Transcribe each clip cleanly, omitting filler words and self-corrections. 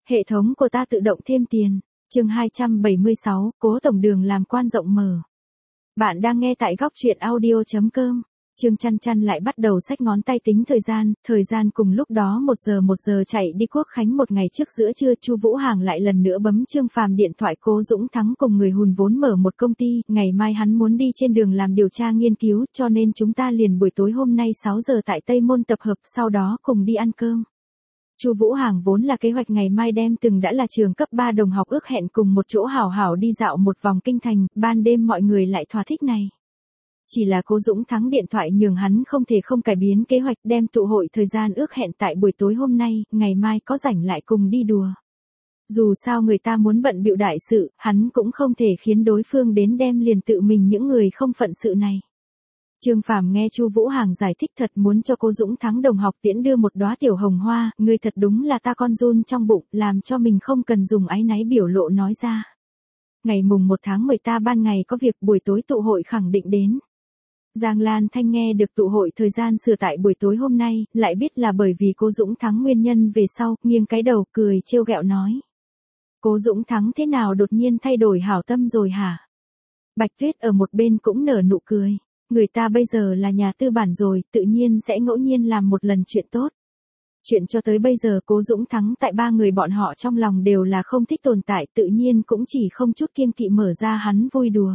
Hệ thống của ta tự động thêm tiền. Chương 276, Cố tổng đường làm quan rộng mở. Bạn đang nghe tại góc truyện audio.com. Trương Chăn Chăn lại bắt đầu xách ngón tay tính thời gian cùng lúc đó 1 giờ chạy đi Quốc khánh một ngày trước giữa trưa. Chu Vũ Hàng lại lần nữa bấm Trương Phàm điện thoại. Cố Dũng Thắng cùng người hùn vốn mở một công ty, ngày mai hắn muốn đi trên đường làm điều tra nghiên cứu, cho nên chúng ta liền buổi tối hôm nay 6 giờ tại Tây Môn tập hợp, sau đó cùng đi ăn cơm. Chu Vũ Hàng vốn là kế hoạch ngày mai đem từng đã là trường cấp 3 đồng học ước hẹn cùng một chỗ hảo hảo đi dạo một vòng kinh thành, ban đêm mọi người lại thỏa thích này. Chỉ là Cố Dũng Thắng điện thoại nhường hắn không thể không cải biến kế hoạch, đem tụ hội thời gian ước hẹn tại buổi tối hôm nay, ngày mai có rảnh lại cùng đi đùa. Dù sao người ta muốn bận bịu đại sự, hắn cũng không thể khiến đối phương đến đem liền tự mình những người không phận sự này. Trương Phàm nghe Chu Vũ Hàng giải thích thật muốn cho Cố Dũng Thắng đồng học tiễn đưa một đóa tiểu hồng hoa, ngươi thật đúng là ta con run trong bụng, làm cho mình không cần dùng áy náy biểu lộ nói ra. Ngày mùng 1 tháng 10 ta ban ngày có việc, buổi tối tụ hội khẳng định đến. Giang Lan Thanh nghe được tụ hội thời gian sửa tại buổi tối hôm nay, lại biết là bởi vì Cố Dũng Thắng nguyên nhân về sau, nghiêng cái đầu cười trêu ghẹo nói. Cố Dũng Thắng thế nào đột nhiên thay đổi hảo tâm rồi hả? Bạch Tuyết ở một bên cũng nở nụ cười. Người ta bây giờ là nhà tư bản rồi, tự nhiên sẽ ngẫu nhiên làm một lần chuyện tốt. Chuyện cho tới bây giờ Cố Dũng Thắng tại ba người bọn họ trong lòng đều là không thích tồn tại, tự nhiên cũng chỉ không chút kiêng kỵ mở ra hắn vui đùa.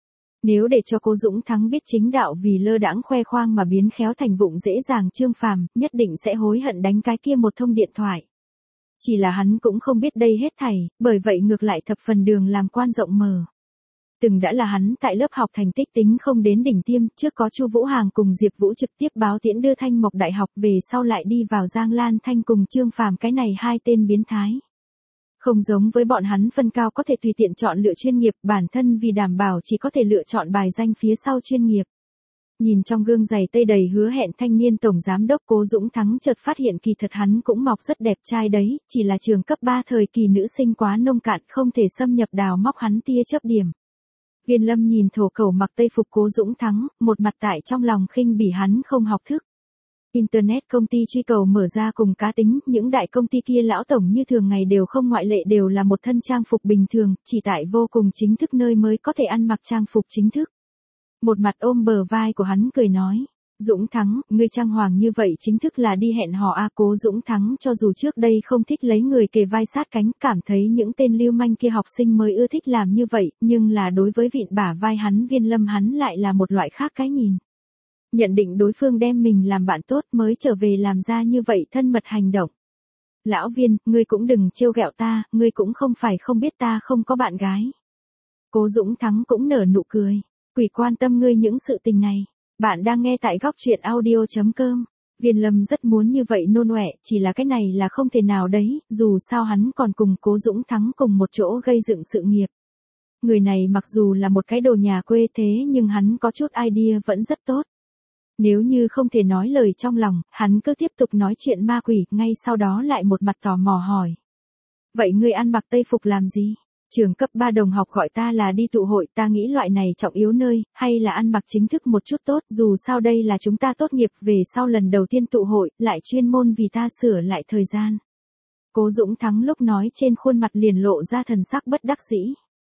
Nếu để cho Cố Dũng Thắng biết chính đạo vì lơ đãng khoe khoang mà biến khéo thành vụng dễ dàng, Trương Phàm nhất định sẽ hối hận đánh cái kia một thông điện thoại. Chỉ là hắn cũng không biết đây hết thảy, bởi vậy ngược lại thập phần đường làm quan rộng mở. Từng đã là hắn tại lớp học thành tích tính không đến đỉnh tiêm, trước có Chu Vũ Hàng cùng Diệp Vũ trực tiếp báo tiễn đưa Thanh Mộc Đại học, về sau lại đi vào Giang Lan Thanh cùng Trương Phàm, cái này hai tên biến thái. Không giống với bọn hắn phân cao có thể tùy tiện chọn lựa chuyên nghiệp, bản thân vì đảm bảo chỉ có thể lựa chọn bài danh phía sau chuyên nghiệp. Nhìn trong gương giày tây đầy hứa hẹn thanh niên tổng giám đốc Cố Dũng Thắng chợt phát hiện kỳ thật hắn cũng mọc rất đẹp trai đấy, chỉ là trường cấp 3 thời kỳ nữ sinh quá nông cạn, không thể xâm nhập đào móc hắn tia chớp điểm. Viên Lâm nhìn thổ cẩu mặc tây phục Cố Dũng Thắng, một mặt tại trong lòng khinh bỉ hắn không học thức. Internet công ty truy cầu mở ra cùng cá tính, những đại công ty kia lão tổng như thường ngày đều không ngoại lệ đều là một thân trang phục bình thường, chỉ tại vô cùng chính thức nơi mới có thể ăn mặc trang phục chính thức. Một mặt ôm bờ vai của hắn cười nói, Dũng Thắng, ngươi trang hoàng như vậy chính thức là đi hẹn hò à? Cố Dũng Thắng cho dù trước đây không thích lấy người kề vai sát cánh, cảm thấy những tên lưu manh kia học sinh mới ưa thích làm như vậy, nhưng là đối với vịn bả vai hắn Viên Lâm hắn lại là một loại khác cái nhìn. Nhận định đối phương đem mình làm bạn tốt mới trở về làm ra như vậy thân mật hành động. Lão Viên, ngươi cũng đừng trêu ghẹo ta, ngươi cũng không phải không biết ta không có bạn gái. Cố Dũng Thắng cũng nở nụ cười, quỷ quan tâm ngươi những sự tình này. Bạn đang nghe tại góc truyện audio.com. Viên Lâm rất muốn như vậy nôn ọe, chỉ là cái này là không thể nào đấy, dù sao hắn còn cùng Cố Dũng Thắng cùng một chỗ gây dựng sự nghiệp. Người này mặc dù là một cái đồ nhà quê thế nhưng hắn có chút idea vẫn rất tốt. Nếu như không thể nói lời trong lòng, hắn cứ tiếp tục nói chuyện ma quỷ, ngay sau đó lại một mặt tò mò hỏi. Vậy ngươi ăn mặc tây phục làm gì? Trường cấp 3 đồng học gọi ta là đi tụ hội, ta nghĩ loại này trọng yếu nơi, hay là ăn mặc chính thức một chút tốt, dù sao đây là chúng ta tốt nghiệp về sau lần đầu tiên tụ hội, lại chuyên môn vì ta sửa lại thời gian. Cố Dũng Thắng lúc nói trên khuôn mặt liền lộ ra thần sắc bất đắc dĩ.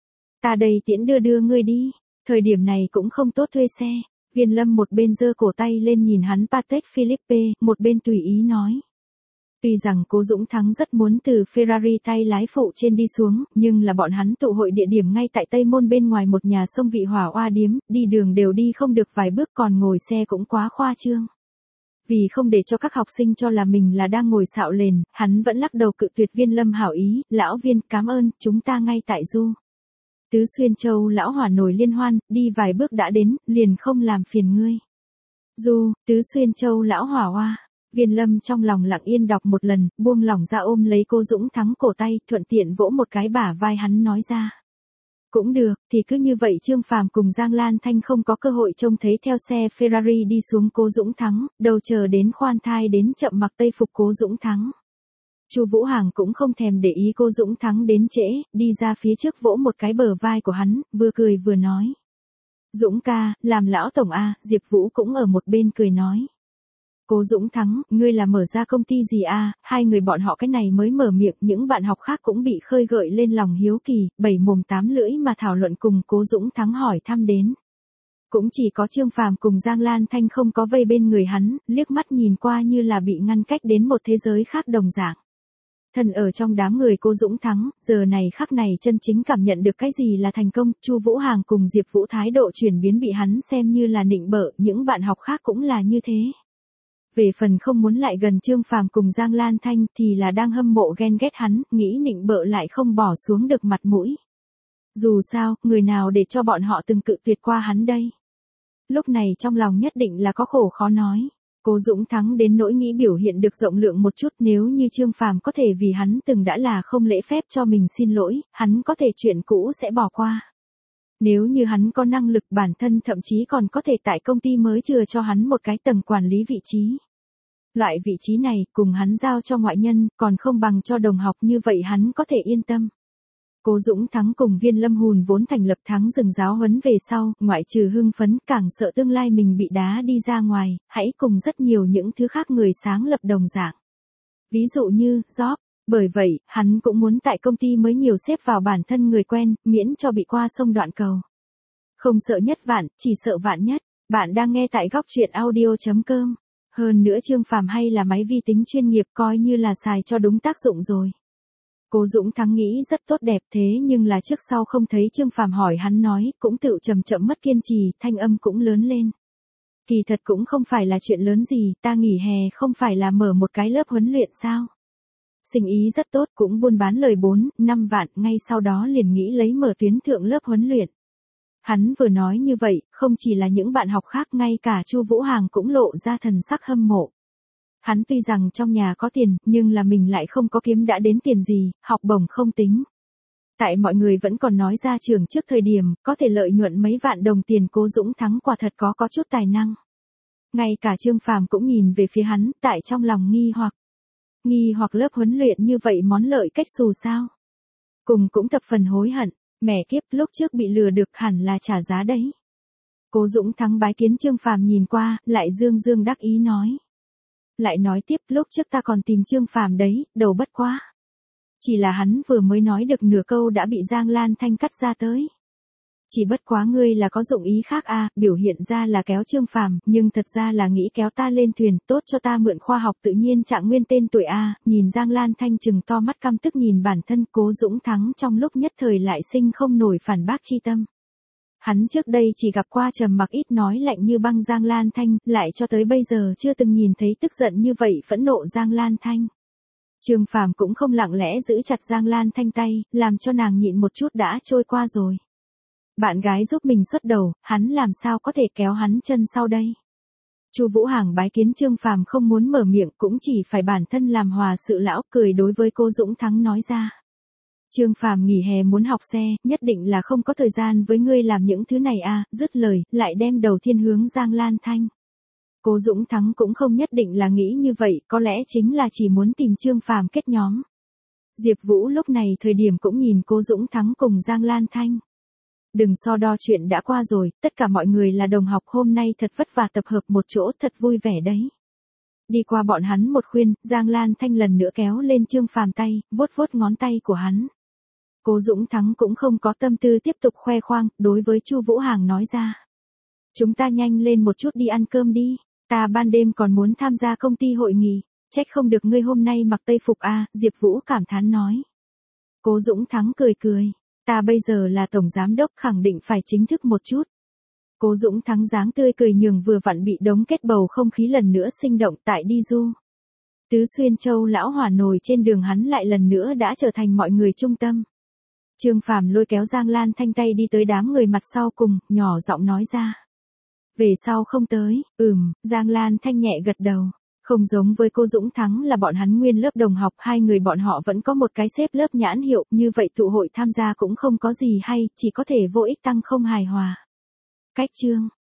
Ta đây tiễn đưa ngươi đi, thời điểm này cũng không tốt thuê xe. Viên Lâm một bên giơ cổ tay lên nhìn hắn Patek Philippe, một bên tùy ý nói. Tuy rằng Cố Dũng Thắng rất muốn từ Ferrari tay lái phụ trên đi xuống, nhưng là bọn hắn tụ hội địa điểm ngay tại Tây Môn bên ngoài một nhà sông Vị Hỏa Oa điếm, đi đường đều đi không được vài bước, còn ngồi xe cũng quá khoa trương. Vì không để cho các học sinh cho là mình là đang ngồi xạo lền, hắn vẫn lắc đầu cự tuyệt Viên Lâm hảo ý, lão Viên, cảm ơn, chúng ta ngay tại Du Tứ Xuyên Châu lão hỏa nổi liên hoan, đi vài bước đã đến, liền không làm phiền ngươi. Du Tứ Xuyên Châu lão hỏa oa. Viên Lâm trong lòng lặng yên đọc một lần, buông lỏng ra ôm lấy Cố Dũng Thắng cổ tay, thuận tiện vỗ một cái bả vai hắn nói ra. Cũng được, thì cứ như vậy. Trương Phàm cùng Giang Lan Thanh không có cơ hội trông thấy theo xe Ferrari đi xuống Cố Dũng Thắng, đầu chờ đến khoan thai đến chậm mặc tây phục Cố Dũng Thắng. Chu Vũ Hàng cũng không thèm để ý Cố Dũng Thắng đến trễ, đi ra phía trước vỗ một cái bờ vai của hắn, vừa cười vừa nói. Dũng ca, làm lão tổng a. Diệp Vũ cũng ở một bên cười nói. Cố Dũng Thắng, ngươi là mở ra công ty gì à? Hai người bọn họ cái này mới mở miệng, những bạn học khác cũng bị khơi gợi lên lòng hiếu kỳ, bảy mồm tám lưỡi mà thảo luận cùng Cố Dũng Thắng hỏi thăm đến. Cũng chỉ có Trương Phàm cùng Giang Lan Thanh không có vây bên người hắn, liếc mắt nhìn qua như là bị ngăn cách đến một thế giới khác đồng dạng. Thân ở trong đám người Cố Dũng Thắng, giờ này khắc này chân chính cảm nhận được cái gì là thành công, Chu Vũ Hàng cùng Diệp Vũ thái độ chuyển biến bị hắn xem như là nịnh bợ, những bạn học khác cũng là như thế. Về phần không muốn lại gần Trương Phàm cùng Giang Lan Thanh thì là đang hâm mộ ghen ghét hắn, nghĩ nịnh bợ lại không bỏ xuống được mặt mũi. Dù sao, người nào để cho bọn họ từng cự tuyệt qua hắn đây. Lúc này trong lòng nhất định là có khổ khó nói. Cố Dũng Thắng đến nỗi nghĩ biểu hiện được rộng lượng một chút, nếu như Trương Phàm có thể vì hắn từng đã là không lễ phép cho mình xin lỗi, hắn có thể chuyện cũ sẽ bỏ qua. Nếu như hắn có năng lực bản thân thậm chí còn có thể tại công ty mới chừa cho hắn một cái tầng quản lý vị trí. Loại vị trí này cùng hắn giao cho ngoại nhân còn không bằng cho đồng học, như vậy hắn có thể yên tâm. Cố Dũng Thắng cùng Viên Lâm Hùn vốn thành lập Thắng Rừng giáo huấn về sau, ngoại trừ hưng phấn càng sợ tương lai mình bị đá đi ra ngoài, hãy cùng rất nhiều những thứ khác người sáng lập đồng dạng. Ví dụ như, job. Bởi vậy, hắn cũng muốn tại công ty mới nhiều xếp vào bản thân người quen, miễn cho bị qua sông đoạn cầu. Không sợ nhất vạn, chỉ sợ vạn nhất. Bạn đang nghe tại góc truyện audio.com. Hơn nữa Trương Phàm hay là máy vi tính chuyên nghiệp, coi như là xài cho đúng tác dụng rồi. Cố Dũng Thắng nghĩ rất tốt đẹp, thế nhưng là trước sau không thấy Trương Phàm hỏi hắn nói, cũng tự chậm chậm mất kiên trì, thanh âm cũng lớn lên. Kỳ thật cũng không phải là chuyện lớn gì, ta nghỉ hè không phải là mở một cái lớp huấn luyện sao? Sinh ý rất tốt, cũng buôn bán lời 4-5 vạn, ngay sau đó liền nghĩ lấy mở tuyến thượng lớp huấn luyện. Hắn vừa nói như vậy, không chỉ là những bạn học khác, ngay cả Chu Vũ Hàng cũng lộ ra thần sắc hâm mộ. Hắn tuy rằng trong nhà có tiền, nhưng là mình lại không có kiếm đã đến tiền gì, học bổng không tính. Tại mọi người vẫn còn nói ra trường trước thời điểm, có thể lợi nhuận mấy vạn đồng tiền, Cố Dũng Thắng quả thật có chút tài năng. Ngay cả Trương Phàm cũng nhìn về phía hắn, tại trong lòng nghi hoặc lớp huấn luyện như vậy món lợi cách xù sao. Cùng cũng thập phần hối hận, mẹ kiếp, lúc trước bị lừa được hẳn là trả giá đấy. Cố Dũng Thắng bái kiến Trương Phàm nhìn qua, lại dương đắc ý nói. Lại nói tiếp, lúc trước ta còn tìm Trương Phàm đấy, đầu bất quá. Chỉ là hắn vừa mới nói được nửa câu đã bị Giang Lan Thanh cắt ra tới. Chỉ bất quá ngươi là có dụng ý khác à, biểu hiện ra là kéo Trương Phàm, nhưng thật ra là nghĩ kéo ta lên thuyền, tốt cho ta mượn khoa học tự nhiên trạng nguyên tên tuổi a. Nhìn Giang Lan Thanh trừng to mắt căm tức nhìn bản thân, Cố Dũng Thắng trong lúc nhất thời lại sinh không nổi phản bác chi tâm. Hắn trước đây chỉ gặp qua trầm mặc ít nói lạnh như băng Giang Lan Thanh, lại cho tới bây giờ chưa từng nhìn thấy tức giận như vậy phẫn nộ Giang Lan Thanh. Trương Phàm cũng không lặng lẽ giữ chặt Giang Lan Thanh tay, làm cho nàng nhịn một chút đã trôi qua rồi. Bạn gái giúp mình xuất đầu, hắn làm sao có thể kéo hắn chân sau đây. Chu Vũ Hàng bái kiến Trương Phàm không muốn mở miệng, cũng chỉ phải bản thân làm hòa sự lão, cười đối với Cố Dũng Thắng nói ra. Trương Phàm nghỉ hè muốn học xe, nhất định là không có thời gian với ngươi làm những thứ này à, dứt lời, lại đem đầu thiên hướng Giang Lan Thanh. Cố Dũng Thắng cũng không nhất định là nghĩ như vậy, có lẽ chính là chỉ muốn tìm Trương Phàm kết nhóm. Diệp Vũ lúc này thời điểm cũng nhìn Cố Dũng Thắng cùng Giang Lan Thanh. Đừng so đo, chuyện đã qua rồi, tất cả mọi người là đồng học, hôm nay thật vất vả tập hợp một chỗ, thật vui vẻ đấy. Đi qua bọn hắn một khuyên, Giang Lan Thanh lần nữa kéo lên Trương Phàm tay, vuốt ngón tay của hắn. Cố Dũng Thắng cũng không có tâm tư tiếp tục khoe khoang, đối với Chu Vũ Hàng nói ra. Chúng ta nhanh lên một chút đi ăn cơm đi, ta ban đêm còn muốn tham gia công ty hội nghị, trách không được ngươi hôm nay mặc tây phục a, Diệp Vũ cảm thán nói. Cố Dũng Thắng cười. Ta bây giờ là tổng giám đốc, khẳng định phải chính thức một chút. Cố Dũng Thắng dáng tươi cười nhường vừa vặn bị đống kết bầu không khí lần nữa sinh động tại đi du. Tứ Xuyên Châu lão hỏa nồi trên đường, hắn lại lần nữa đã trở thành mọi người trung tâm. Trương Phàm lôi kéo Giang Lan Thanh tay đi tới đám người mặt sau cùng, nhỏ giọng nói ra. Về sau không tới, Giang Lan Thanh nhẹ gật đầu. Không giống với Cố Dũng Thắng là bọn hắn nguyên lớp đồng học, hai người bọn họ vẫn có một cái xếp lớp nhãn hiệu, như vậy tụ hội tham gia cũng không có gì hay, chỉ có thể vô ích tăng không hài hòa. Cách chương,